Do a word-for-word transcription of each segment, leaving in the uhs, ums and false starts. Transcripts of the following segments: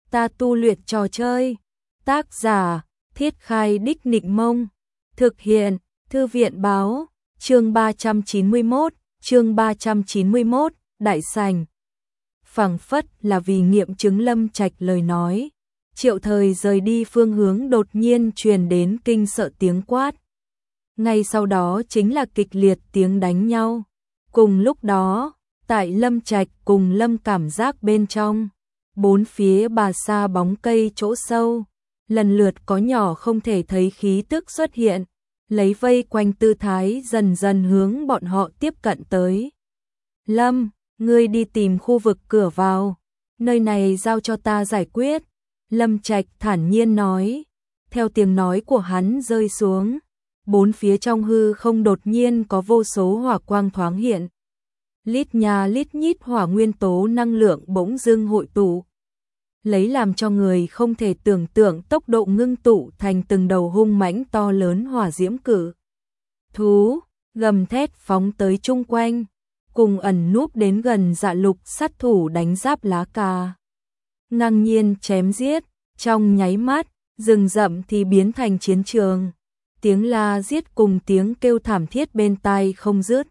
ta tu luyện trò chơi. Tác giả, Thiết Khai Đích Nịnh Mông. Thực hiện, Thư viện Báo. Chương ba trăm chín mươi mốt, chương ba trăm chín mươi mốt, Đại Sảnh. Phảng phất là vì nghiệm chứng Lâm Trạch lời nói, Triệu Thời rời đi phương hướng đột nhiên truyền đến kinh sợ tiếng quát. Ngay sau đó chính là kịch liệt tiếng đánh nhau. Cùng lúc đó, tại Lâm Trạch cùng Lâm cảm giác bên trong, bốn phía bà xa bóng cây chỗ sâu, lần lượt có nhỏ không thể thấy khí tức xuất hiện, lấy vây quanh tư thái dần dần hướng bọn họ tiếp cận tới. Lâm, ngươi đi tìm khu vực cửa vào, nơi này giao cho ta giải quyết. Lâm Trạch thản nhiên nói. Theo tiếng nói của hắn rơi xuống, bốn phía trong hư không đột nhiên có vô số hỏa quang thoáng hiện. Lít nhà lít nhít hỏa nguyên tố năng lượng bỗng dưng hội tụ, lấy làm cho người không thể tưởng tượng tốc độ ngưng tụ thành từng đầu hung mãnh to lớn hỏa diễm cử. Thú, gầm thét phóng tới chung quanh, cùng ẩn núp đến gần Dạ Lục sát thủ đánh giáp lá cà. Ngang nhiên chém giết, trong nháy mắt, rừng rậm thì biến thành chiến trường. Tiếng la giết cùng tiếng kêu thảm thiết bên tai không dứt.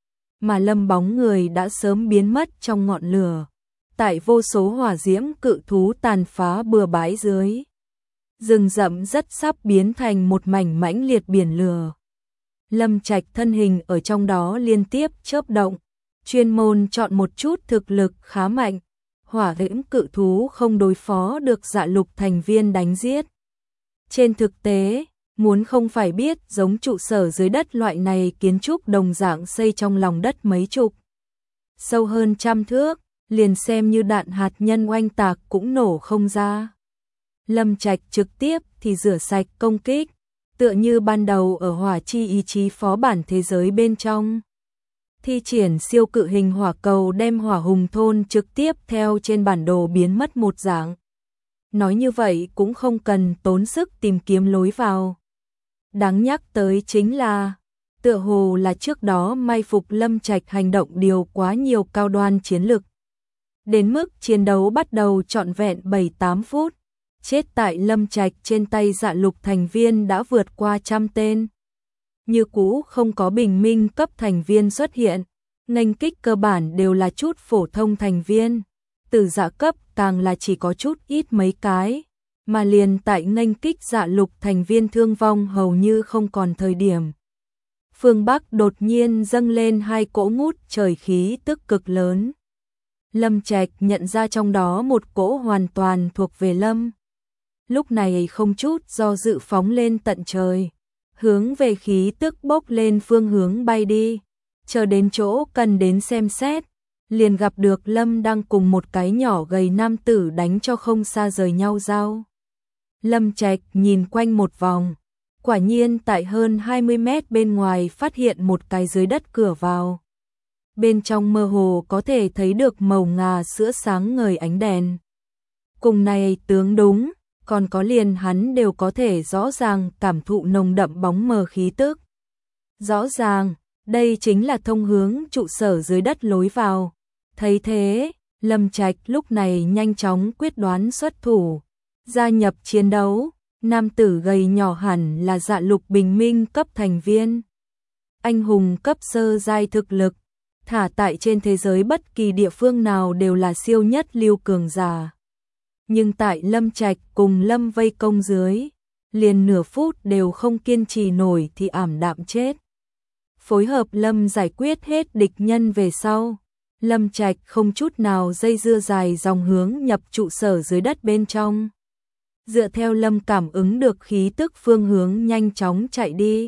Mà Lâm bóng người đã sớm biến mất trong ngọn lửa. Tại vô số hỏa diễm cự thú tàn phá bừa bãi dưới, rừng rậm rất sắp biến thành một mảnh mãnh liệt biển lửa. Lâm Trạch thân hình ở trong đó liên tiếp chớp động, chuyên môn chọn một chút thực lực khá mạnh, hỏa diễm cự thú không đối phó được Dạ Lục thành viên đánh giết. Trên thực tế, muốn không phải biết giống trụ sở dưới đất loại này kiến trúc đồng dạng xây trong lòng đất mấy chục, sâu hơn trăm thước, liền xem như đạn hạt nhân oanh tạc cũng nổ không ra. Lâm Trạch trực tiếp thì rửa sạch công kích, tựa như ban đầu ở hỏa chi ý chí phó bản thế giới bên trong. Thi triển siêu cự hình hỏa cầu đem hỏa hùng thôn trực tiếp theo trên bản đồ biến mất một dạng. Nói như vậy cũng không cần tốn sức tìm kiếm lối vào. Đáng nhắc tới chính là, tựa hồ là trước đó mai phục Lâm Trạch hành động điều quá nhiều cao đoan chiến lực. Đến mức chiến đấu bắt đầu trọn vẹn bảy tám phút, chết tại Lâm Trạch trên tay Dạ Lục thành viên đã vượt qua trăm tên. Như cũ không có bình minh cấp thành viên xuất hiện, nghênh kích cơ bản đều là chút phổ thông thành viên, từ dạ cấp càng là chỉ có chút ít mấy cái, mà liền tại nghênh kích Dạ Lục thành viên thương vong hầu như không còn thời điểm. Phương Bắc đột nhiên dâng lên hai cỗ ngút trời khí tức cực lớn. Lâm Trạch nhận ra trong đó một cỗ hoàn toàn thuộc về Lâm. Lúc này không chút do dự phóng lên tận trời, hướng về khí tức bốc lên phương hướng bay đi, chờ đến chỗ cần đến xem xét, liền gặp được Lâm đang cùng một cái nhỏ gầy nam tử đánh cho không xa rời nhau giao. Lâm Trạch nhìn quanh một vòng, quả nhiên tại hơn hai mươi mét bên ngoài phát hiện một cái dưới đất cửa vào. Bên trong mơ hồ có thể thấy được màu ngà sữa sáng ngời ánh đèn. Cùng này tướng đúng, còn có liền hắn đều có thể rõ ràng cảm thụ nồng đậm bóng mờ khí tức. Rõ ràng, đây chính là thông hướng trụ sở dưới đất lối vào. Thấy thế, Lâm Trạch lúc này nhanh chóng quyết đoán xuất thủ, gia nhập chiến đấu. Nam tử gầy nhỏ hẳn là Dạ Lục bình minh cấp thành viên. Anh hùng cấp sơ giai thực lực, thả tại trên thế giới bất kỳ địa phương nào đều là siêu nhất lưu cường giả. Nhưng tại Lâm Trạch cùng Lâm vây công dưới, liền nửa phút đều không kiên trì nổi thì ảm đạm chết. Phối hợp Lâm giải quyết hết địch nhân về sau, Lâm Trạch không chút nào dây dưa dài dòng hướng nhập trụ sở dưới đất bên trong. Dựa theo Lâm cảm ứng được khí tức phương hướng nhanh chóng chạy đi.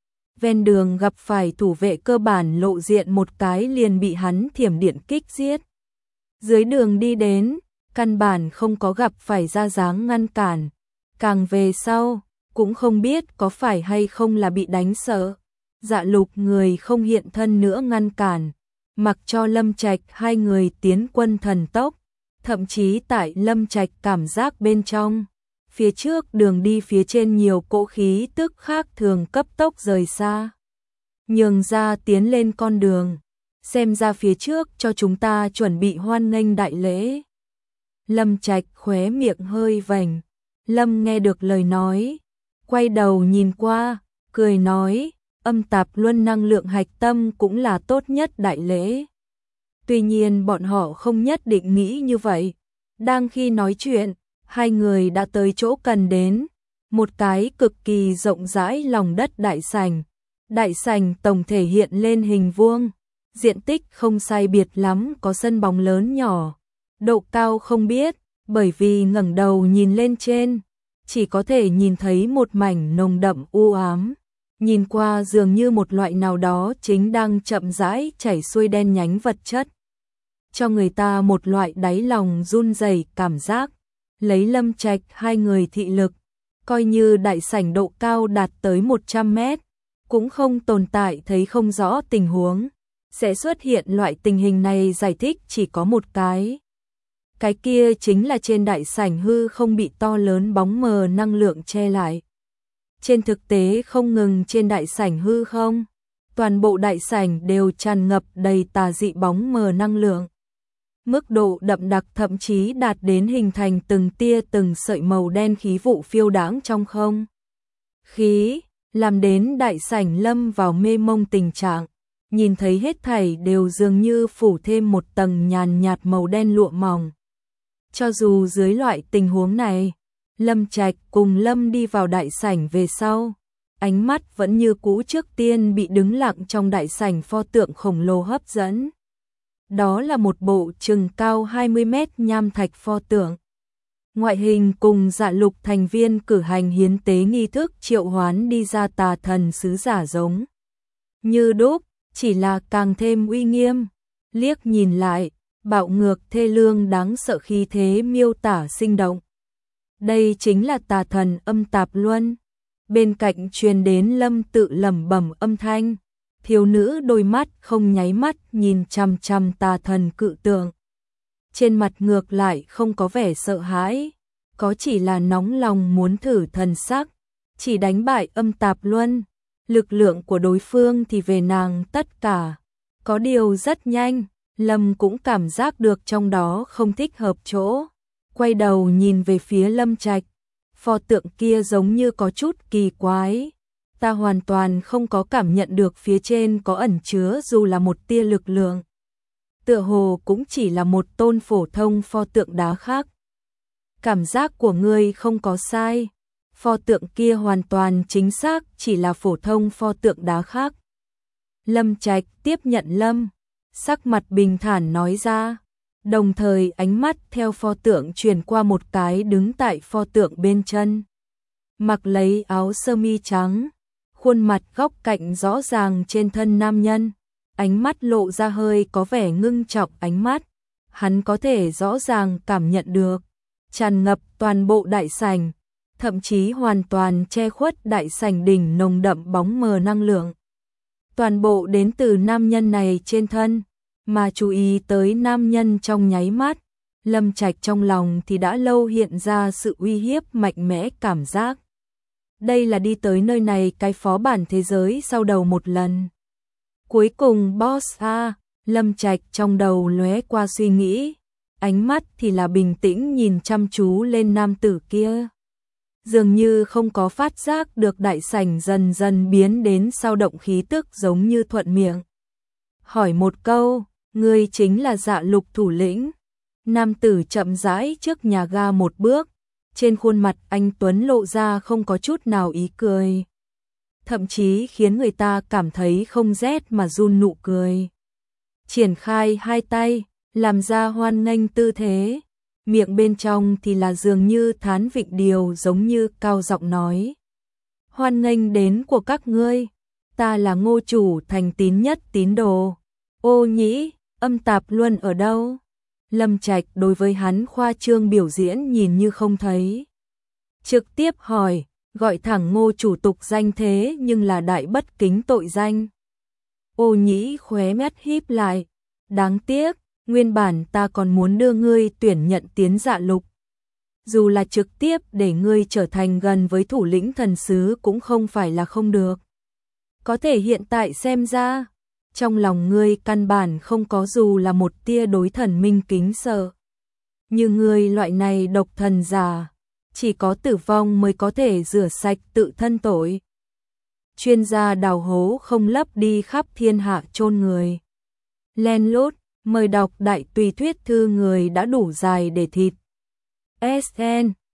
Ven đường gặp phải thủ vệ cơ bản lộ diện một cái liền bị hắn thiểm điện kích giết. Dưới đường đi đến, căn bản không có gặp phải ra dáng ngăn cản. Càng về sau, cũng không biết có phải hay không là bị đánh sợ. Dạ Lục người không hiện thân nữa ngăn cản, mặc cho Lâm Trạch hai người tiến quân thần tốc, thậm chí tại Lâm Trạch cảm giác bên trong. Phía trước đường đi phía trên nhiều cỗ khí tức khác thường cấp tốc rời xa. Nhường ra tiến lên con đường, xem ra phía trước cho chúng ta chuẩn bị hoan nghênh đại lễ. Lâm Trạch khóe miệng hơi vành. Lâm nghe được lời nói, quay đầu nhìn qua, cười nói, âm tạp luân năng lượng hạch tâm cũng là tốt nhất đại lễ. Tuy nhiên bọn họ không nhất định nghĩ như vậy. Đang khi nói chuyện, hai người đã tới chỗ cần đến, một cái cực kỳ rộng rãi lòng đất đại sảnh. Đại sảnh tổng thể hiện lên hình vuông, diện tích không sai biệt lắm, có sân bóng lớn nhỏ. Độ cao không biết, bởi vì ngẩng đầu nhìn lên trên, chỉ có thể nhìn thấy một mảnh nồng đậm u ám. Nhìn qua dường như một loại nào đó chính đang chậm rãi chảy xuôi đen nhánh vật chất, cho người ta một loại đáy lòng run rẩy cảm giác. Lấy Lâm Trạch hai người thị lực, coi như đại sảnh độ cao đạt tới một trăm mét, cũng không tồn tại thấy không rõ tình huống. Sẽ xuất hiện loại tình hình này giải thích chỉ có một cái. Cái kia chính là trên đại sảnh hư không bị to lớn bóng mờ năng lượng che lại. Trên thực tế không ngừng trên đại sảnh hư không, toàn bộ đại sảnh đều tràn ngập đầy tà dị bóng mờ năng lượng. Mức độ đậm đặc thậm chí đạt đến hình thành từng tia từng sợi màu đen khí vụ phiêu đãng trong không khí, làm đến đại sảnh lâm vào mê mông tình trạng, nhìn thấy hết thảy đều dường như phủ thêm một tầng nhàn nhạt màu đen lụa mỏng. Cho dù dưới loại tình huống này, Lâm Trạch cùng Lâm đi vào đại sảnh về sau, ánh mắt vẫn như cũ trước tiên bị đứng lặng trong đại sảnh pho tượng khổng lồ hấp dẫn. Đó là một bộ chừng cao hai mươi mét nham thạch pho tượng. Ngoại hình cùng Dạ Lục thành viên cử hành hiến tế nghi thức triệu hoán đi ra tà thần sứ giả giống như đúc, chỉ là càng thêm uy nghiêm. Liếc nhìn lại, bạo ngược thê lương đáng sợ khí thế miêu tả sinh động. Đây chính là tà thần âm tạp luân. Bên cạnh truyền đến Lâm tự lẩm bẩm âm thanh. Thiếu nữ đôi mắt không nháy mắt nhìn chằm chằm tà thần cự tượng. Trên mặt ngược lại không có vẻ sợ hãi, có chỉ là nóng lòng muốn thử thần sắc. Chỉ đánh bại âm tạp luân, lực lượng của đối phương thì về nàng tất cả. Có điều rất nhanh, Lâm cũng cảm giác được trong đó không thích hợp chỗ. Quay đầu nhìn về phía Lâm Trạch, pho tượng kia giống như có chút kỳ quái. Ta hoàn toàn không có cảm nhận được phía trên có ẩn chứa dù là một tia lực lượng. Tựa hồ cũng chỉ là một tôn phổ thông pho tượng đá khác. Cảm giác của ngươi không có sai. Pho tượng kia hoàn toàn chính xác chỉ là phổ thông pho tượng đá khác. Lâm Trạch tiếp nhận Lâm, sắc mặt bình thản nói ra. Đồng thời ánh mắt theo pho tượng chuyển qua một cái đứng tại pho tượng bên chân. Mặc lấy áo sơ mi trắng, khuôn mặt góc cạnh rõ ràng trên thân nam nhân, ánh mắt lộ ra hơi có vẻ ngưng trọng ánh mắt. Hắn có thể rõ ràng cảm nhận được, tràn ngập toàn bộ đại sảnh, thậm chí hoàn toàn che khuất đại sảnh đỉnh nồng đậm bóng mờ năng lượng. Toàn bộ đến từ nam nhân này trên thân, mà chú ý tới nam nhân trong nháy mắt, Lâm Trạch trong lòng thì đã lâu hiện ra sự uy hiếp mạnh mẽ cảm giác. Đây là đi tới nơi này cái phó bản thế giới sau đầu một lần. Cuối cùng boss a, Lâm Trạch trong đầu lóe qua suy nghĩ, ánh mắt thì là bình tĩnh nhìn chăm chú lên nam tử kia. Dường như không có phát giác được đại sảnh dần dần biến đến sao động khí tức giống như thuận miệng. Hỏi một câu, ngươi chính là Dạ Lục thủ lĩnh. Nam tử chậm rãi trước nhà ga một bước, trên khuôn mặt anh tuấn lộ ra không có chút nào ý cười. Thậm chí khiến người ta cảm thấy không rét mà run nụ cười. Triển khai hai tay, làm ra hoan nghênh tư thế. Miệng bên trong thì là dường như thán vịnh điều giống như cao giọng nói. Hoan nghênh đến của các ngươi, ta là Ngô chủ thành tín nhất tín đồ. Ô Nhĩ, âm tạp luân ở đâu? Lâm Trạch đối với hắn khoa trương biểu diễn nhìn như không thấy. Trực tiếp hỏi, gọi thẳng Ngô chủ tục danh thế nhưng là đại bất kính tội danh. Ô Nhĩ khóe mét híp lại, đáng tiếc, nguyên bản ta còn muốn đưa ngươi tuyển nhận tiến Dạ Lục. Dù là trực tiếp để ngươi trở thành gần với thủ lĩnh thần sứ cũng không phải là không được. Có thể hiện tại xem ra, trong lòng ngươi căn bản không có dù là một tia đối thần minh kính sợ. Như người loại này độc thần giả, chỉ có tử vong mới có thể rửa sạch tự thân tội. Chuyên gia đào hố không lấp đi khắp thiên hạ chôn người. Len lút, mời đọc đại tùy thuyết thư người đã đủ dài để thịt. ét en